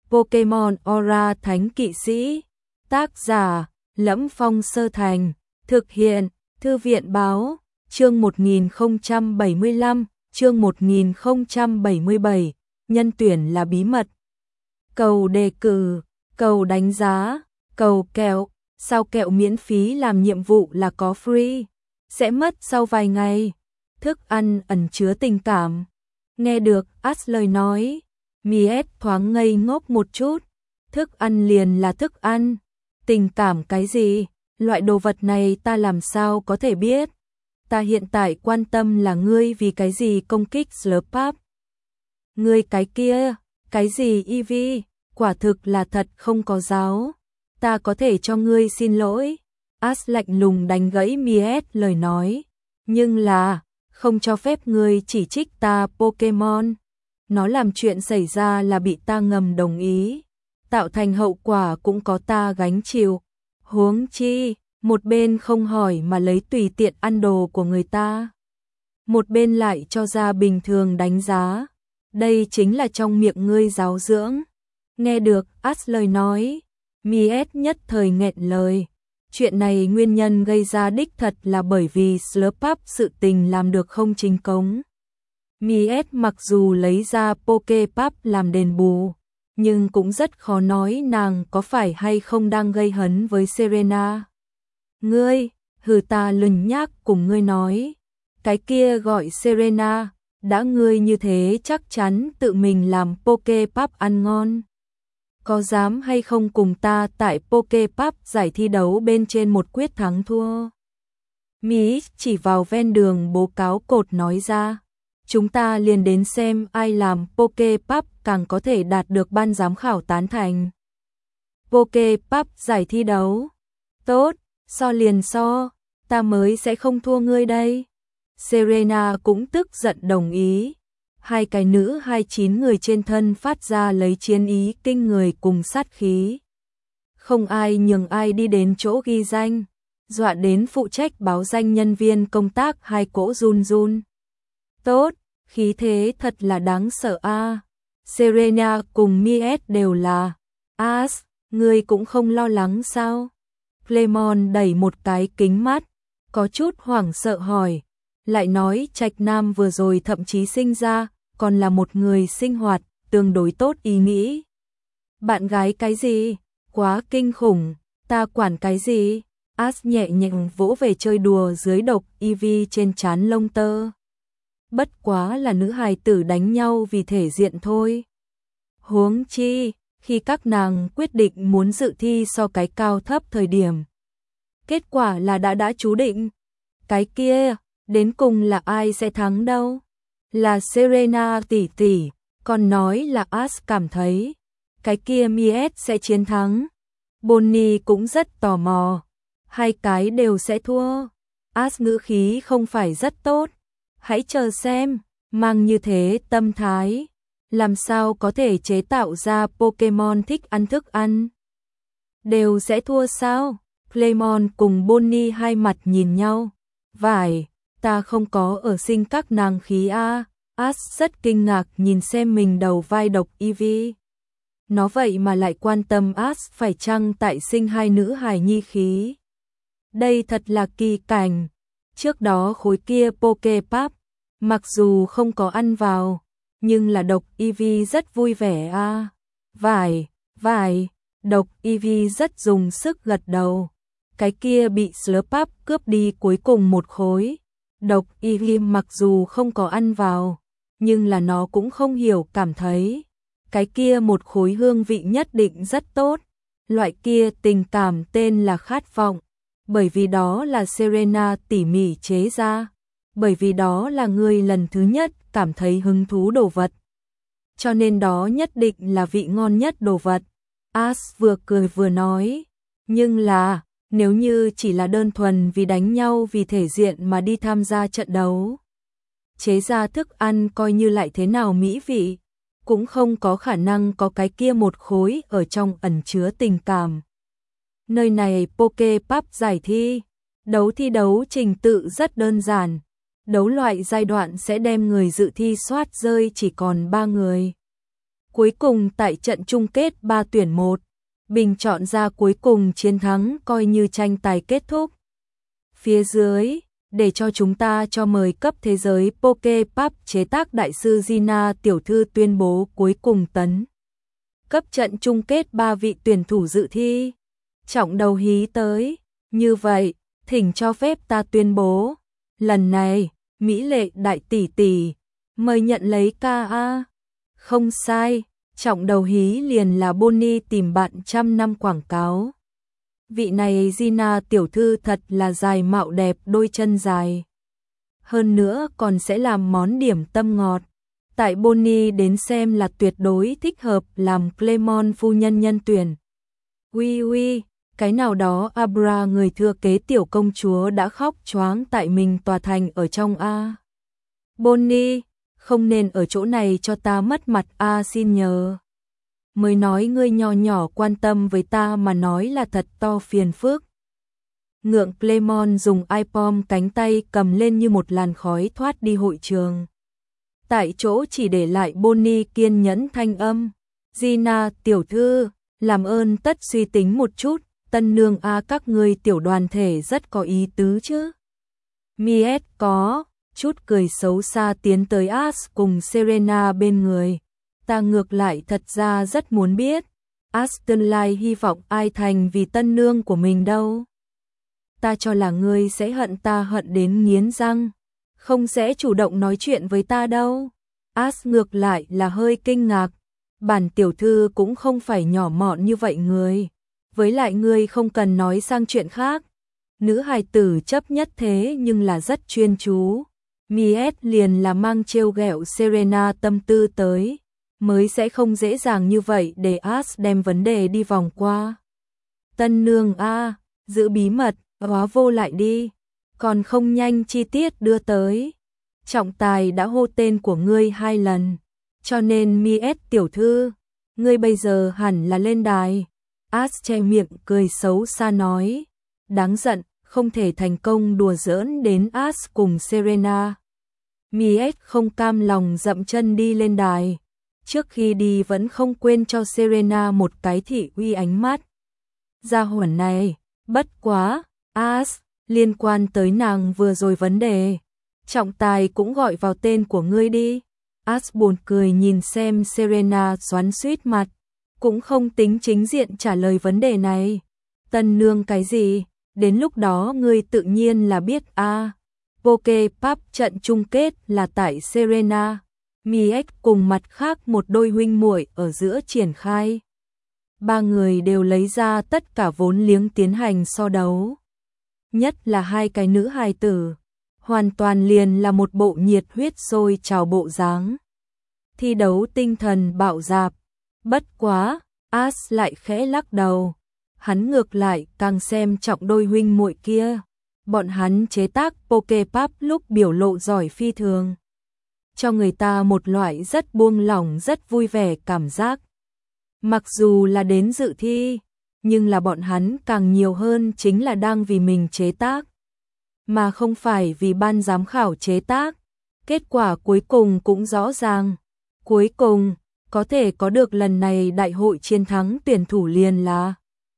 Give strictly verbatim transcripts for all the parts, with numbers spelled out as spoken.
Pokemon Aura Thánh Kỵ Sĩ. Tác giả: Lẫm Phong Sơ Thành. Thực hiện: Thư viện Báo. Chương một nghìn không trăm bảy mươi lăm, chương một nghìn không trăm bảy mươi bảy, nhân tuyển là bí mật. Cầu đề cử, cầu đánh giá, cầu kẹo, sao kẹo miễn phí làm nhiệm vụ là có free, sẽ mất sau vài ngày. Thức ăn ẩn chứa tình cảm. Nghe được Ash lời nói, Miet thoáng ngây ngốc một chút. Thức ăn liền là thức ăn, tình cảm cái gì? Loại đồ vật này ta làm sao có thể biết? Ta hiện tại quan tâm là ngươi vì cái gì công kích Slurpup. Ngươi cái kia, cái gì Eevee, quả thực là thật không có giáo. Ta có thể cho ngươi xin lỗi. Ash lạnh lùng đánh gãy Miet lời nói. Nhưng là, không cho phép ngươi chỉ trích ta Pokemon. Nó làm chuyện xảy ra là bị ta ngầm đồng ý. Tạo thành hậu quả cũng có ta gánh chịu. Huống chi, một bên không hỏi mà lấy tùy tiện ăn đồ của người ta. Một bên lại cho ra bình thường đánh giá. Đây chính là trong miệng ngươi giáo dưỡng. Nghe được Ash lời nói, Miet nhất thời nghẹn lời. Chuyện này nguyên nhân gây ra đích thật là bởi vì Slurpup sự tình làm được không chính cống. Miet mặc dù lấy ra Pokepup làm đền bù, nhưng cũng rất khó nói nàng có phải hay không đang gây hấn với Serena. Ngươi, hừ ta lười nhác cùng ngươi nói. Cái kia gọi Serena, đã ngươi như thế chắc chắn tự mình làm Pokepup ăn ngon. Có dám hay không cùng ta tại Pokepup giải thi đấu bên trên một quyết thắng thua? Mỹ chỉ vào ven đường bố cáo cột nói ra. Chúng ta liền đến xem ai làm Pokepup càng có thể đạt được ban giám khảo tán thành. Pokepup giải thi đấu. Tốt, so liền so, ta mới sẽ không thua ngươi đây. Serena cũng tức giận đồng ý. Hai cái nữ hai chín người trên thân phát ra lấy chiến ý kinh người cùng sát khí. Không ai nhường ai đi đến chỗ ghi danh, dọa đến phụ trách báo danh nhân viên công tác hai cỗ run run. Tốt, khí thế thật là đáng sợ a. À. Serena cùng Miet đều là. Ash, ngươi cũng không lo lắng sao? Clemon đẩy một cái kính mắt, có chút hoảng sợ hỏi, lại nói Trạch Nam vừa rồi thậm chí sinh ra, còn là một người sinh hoạt, tương đối tốt ý nghĩ. Bạn gái cái gì? Quá kinh khủng, ta quản cái gì? Ash nhẹ nhàng vỗ về chơi đùa dưới độc Eevee trên trán lông tơ. Bất quá là nữ hài tử đánh nhau vì thể diện thôi. Huống chi, khi các nàng quyết định muốn dự thi so cái cao thấp thời điểm. Kết quả là đã đã chú định. Cái kia, đến cùng là ai sẽ thắng đâu? Là Serena tỷ tỷ, còn nói là Ash cảm thấy. Cái kia Miet sẽ chiến thắng. Bonnie cũng rất tò mò. Hai cái đều sẽ thua. Ash ngữ khí không phải rất tốt. Hãy chờ xem, mang như thế tâm thái, làm sao có thể chế tạo ra Pokemon thích ăn thức ăn? Đều sẽ thua sao? Clemon cùng Bonnie hai mặt nhìn nhau. Vải, ta không có ở sinh các nàng khí a. Ash rất kinh ngạc nhìn xem mình đầu vai độc Eevee. Nó vậy mà lại quan tâm Ash phải chăng tại sinh hai nữ hài nhi khí. Đây thật là kỳ cảnh. Trước đó khối kia Pokepup, mặc dù không có ăn vào, nhưng là độc Eevee rất vui vẻ a. À. Vải, vải, độc Eevee rất dùng sức gật đầu. Cái kia bị Slurpup cướp đi cuối cùng một khối. Độc Eevee mặc dù không có ăn vào, nhưng là nó cũng không hiểu cảm thấy. Cái kia một khối hương vị nhất định rất tốt. Loại kia tình cảm tên là khát vọng. Bởi vì đó là Serena tỉ mỉ chế ra. Bởi vì đó là người lần thứ nhất cảm thấy hứng thú đồ vật. Cho nên đó nhất định là vị ngon nhất đồ vật. Ash vừa cười vừa nói. Nhưng là, nếu như chỉ là đơn thuần vì đánh nhau vì thể diện mà đi tham gia trận đấu. Chế ra thức ăn coi như lại thế nào mỹ vị. Cũng không có khả năng có cái kia một khối ở trong ẩn chứa tình cảm. Nơi này Pokepup giải thi. Đấu thi đấu trình tự rất đơn giản. Đấu loại giai đoạn sẽ đem người dự thi soát rơi chỉ còn ba người. Cuối cùng tại trận chung kết ba tuyển một, bình chọn ra cuối cùng chiến thắng coi như tranh tài kết thúc. Phía dưới, để cho chúng ta cho mời cấp thế giới Poképub chế tác đại sư Gina tiểu thư tuyên bố cuối cùng tấn cấp trận chung kết ba vị tuyển thủ dự thi. Trọng đầu hí tới, như vậy, thỉnh cho phép ta tuyên bố, lần này, mỹ lệ đại tỷ tỷ, mời nhận lấy ca a. Không sai, trọng đầu hí liền là Bonnie tìm bạn trăm năm quảng cáo. Vị này Gina tiểu thư thật là dài mạo đẹp đôi chân dài. Hơn nữa còn sẽ làm món điểm tâm ngọt. Tại Bonnie đến xem là tuyệt đối thích hợp làm Clement phu nhân nhân tuyển. Ui ui, cái nào đó Abra người thừa kế tiểu công chúa đã khóc choáng tại mình tòa thành ở trong A. Bonnie, không nên ở chỗ này cho ta mất mặt A xin nhờ. Mới nói ngươi nhỏ nhỏ quan tâm với ta mà nói là thật to phiền phức. Ngượng Clement dùng iPom cánh tay cầm lên như một làn khói thoát đi hội trường. Tại chỗ chỉ để lại Bonnie kiên nhẫn thanh âm. Gina tiểu thư, làm ơn tất suy tính một chút, tân nương a các ngươi tiểu đoàn thể rất có ý tứ chứ. Miet có, chút cười xấu xa tiến tới Ash cùng Serena bên người. Ta ngược lại thật ra rất muốn biết, Aston Lai hy vọng ai thành vì tân nương của mình đâu. Ta cho là ngươi sẽ hận ta hận đến nghiến răng, không sẽ chủ động nói chuyện với ta đâu. Ash ngược lại là hơi kinh ngạc, bản tiểu thư cũng không phải nhỏ mọn như vậy người. Với lại ngươi không cần nói sang chuyện khác. Nữ hài tử chấp nhất thế nhưng là rất chuyên chú. Miet liền là mang trêu ghẹo Serena tâm tư tới, mới sẽ không dễ dàng như vậy để Ash đem vấn đề đi vòng qua. Tân nương a, giữ bí mật, hóa vô lại đi, còn không nhanh chi tiết đưa tới. Trọng tài đã hô tên của ngươi hai lần, cho nên Miet tiểu thư, ngươi bây giờ hẳn là lên đài. Ash che miệng cười xấu xa nói, đáng giận, không thể thành công đùa giỡn đến Ash cùng Serena. Miet không cam lòng dậm chân đi lên đài, trước khi đi vẫn không quên cho Serena một cái thị uy ánh mắt. Gia hỏa này, bất quá, Ash, liên quan tới nàng vừa rồi vấn đề, trọng tài cũng gọi vào tên của ngươi đi. Ash buồn cười nhìn xem Serena xoắn xuýt mặt, cũng không tính chính diện trả lời vấn đề này. Tân nương cái gì, đến lúc đó ngươi tự nhiên là biết a. À, Poképub trận chung kết là tại Serena, Miet cùng mặt khác một đôi huynh muội ở giữa triển khai. Ba người đều lấy ra tất cả vốn liếng tiến hành so đấu. Nhất là hai cái nữ hài tử, hoàn toàn liền là một bộ nhiệt huyết sôi trào bộ dáng. Thi đấu tinh thần bạo dạp, bất quá, Ash lại khẽ lắc đầu. Hắn ngược lại càng xem trọng đôi huynh muội kia. Bọn hắn chế tác Poképub lúc biểu lộ giỏi phi thường, cho người ta một loại rất buông lỏng rất vui vẻ cảm giác. Mặc dù là đến dự thi, nhưng là bọn hắn càng nhiều hơn chính là đang vì mình chế tác, mà không phải vì ban giám khảo chế tác. Kết quả cuối cùng cũng rõ ràng. Cuối cùng, có thể có được lần này đại hội chiến thắng tuyển thủ liền là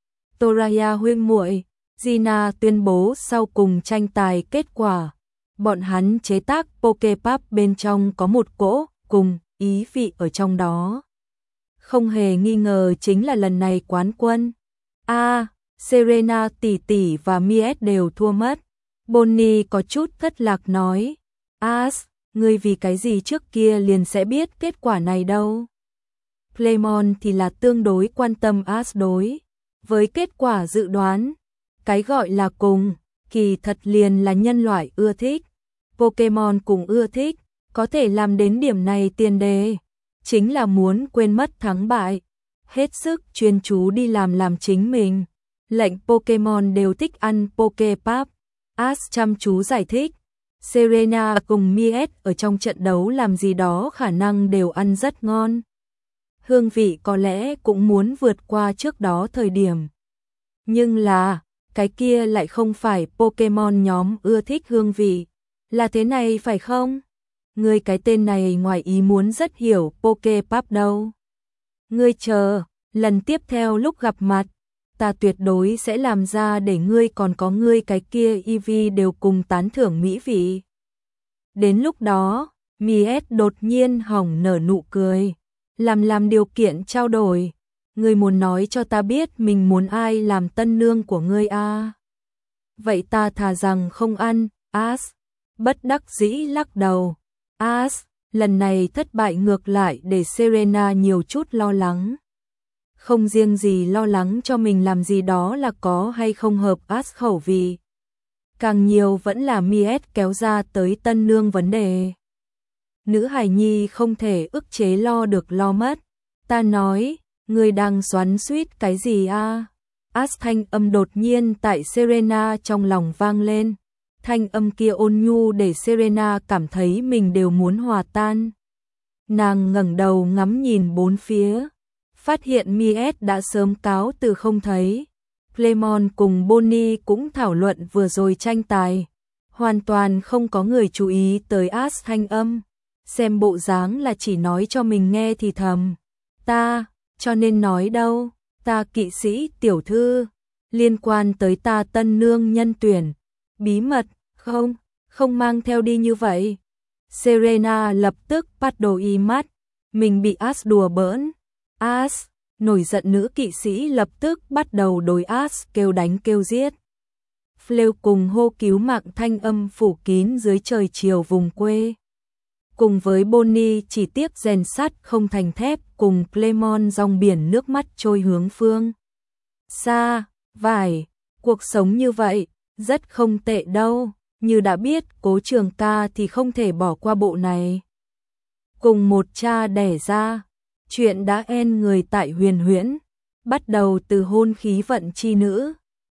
Toraya huynh muội. Gina tuyên bố sau cùng tranh tài kết quả. Bọn hắn chế tác Poképub bên trong có một cỗ cùng ý vị ở trong đó. Không hề nghi ngờ chính là lần này quán quân. A, à, Serena tỷ tỷ và Miet đều thua mất. Bonnie có chút thất lạc nói, Ash, ngươi vì cái gì trước kia liền sẽ biết kết quả này đâu. Clement thì là tương đối quan tâm Ash đối với kết quả dự đoán. Cái gọi là cùng, kỳ thật liền là nhân loại ưa thích. Pokemon cùng ưa thích, có thể làm đến điểm này tiền đề, chính là muốn quên mất thắng bại, hết sức chuyên chú đi làm làm chính mình. Lệnh Pokemon đều thích ăn Poképub. Ash chăm chú giải thích, Serena cùng Miet ở trong trận đấu làm gì đó khả năng đều ăn rất ngon. Hương vị có lẽ cũng muốn vượt qua trước đó thời điểm. Nhưng là, cái kia lại không phải Pokemon nhóm ưa thích hương vị. Là thế này phải không? Người cái tên này ngoài ý muốn rất hiểu Poképub đâu. Ngươi chờ, lần tiếp theo lúc gặp mặt, ta tuyệt đối sẽ làm ra để ngươi còn có ngươi cái kia Ivy đều cùng tán thưởng mỹ vị. Đến lúc đó, Mies đột nhiên hỏng nở nụ cười, làm làm điều kiện trao đổi. Ngươi muốn nói cho ta biết mình muốn ai làm tân nương của ngươi à? Vậy ta thà rằng không ăn. As bất đắc dĩ lắc đầu. As, lần này thất bại ngược lại để Serena nhiều chút lo lắng. Không riêng gì lo lắng cho mình làm gì đó là có hay không hợp As khẩu vị. Càng nhiều vẫn là Mies kéo ra tới tân nương vấn đề. Nữ hài nhi không thể ức chế lo được lo mất. Ta nói, ngươi đang xoắn xuýt cái gì a? As thanh âm đột nhiên tại Serena trong lòng vang lên. Thanh âm kia ôn nhu để Serena cảm thấy mình đều muốn hòa tan. Nàng ngẩng đầu ngắm nhìn bốn phía, phát hiện Mies đã sớm cáo từ không thấy. Clement cùng Bonnie cũng thảo luận vừa rồi tranh tài, hoàn toàn không có người chú ý tới As thanh âm, xem bộ dáng là chỉ nói cho mình nghe thì thầm. Ta, cho nên nói đâu, ta kỵ sĩ tiểu thư, liên quan tới ta tân nương nhân tuyển, bí mật, không, không mang theo đi như vậy. Serena lập tức bắt đầu y mắt, mình bị As đùa bỡn. As, nổi giận nữ kỵ sĩ lập tức bắt đầu đối As kêu đánh kêu giết. Fleur cùng hô cứu mạng thanh âm phủ kín dưới trời chiều vùng quê. Cùng với Bonnie chỉ tiếc rèn sắt không thành thép, cùng Clement dòng biển nước mắt trôi hướng phương xa. Vải, cuộc sống như vậy, rất không tệ đâu, như đã biết Cố Trường Ca thì không thể bỏ qua bộ này. Cùng một cha đẻ ra, chuyện đã en người tại Huyền Huyễn, bắt đầu từ hôn khí vận chi nữ,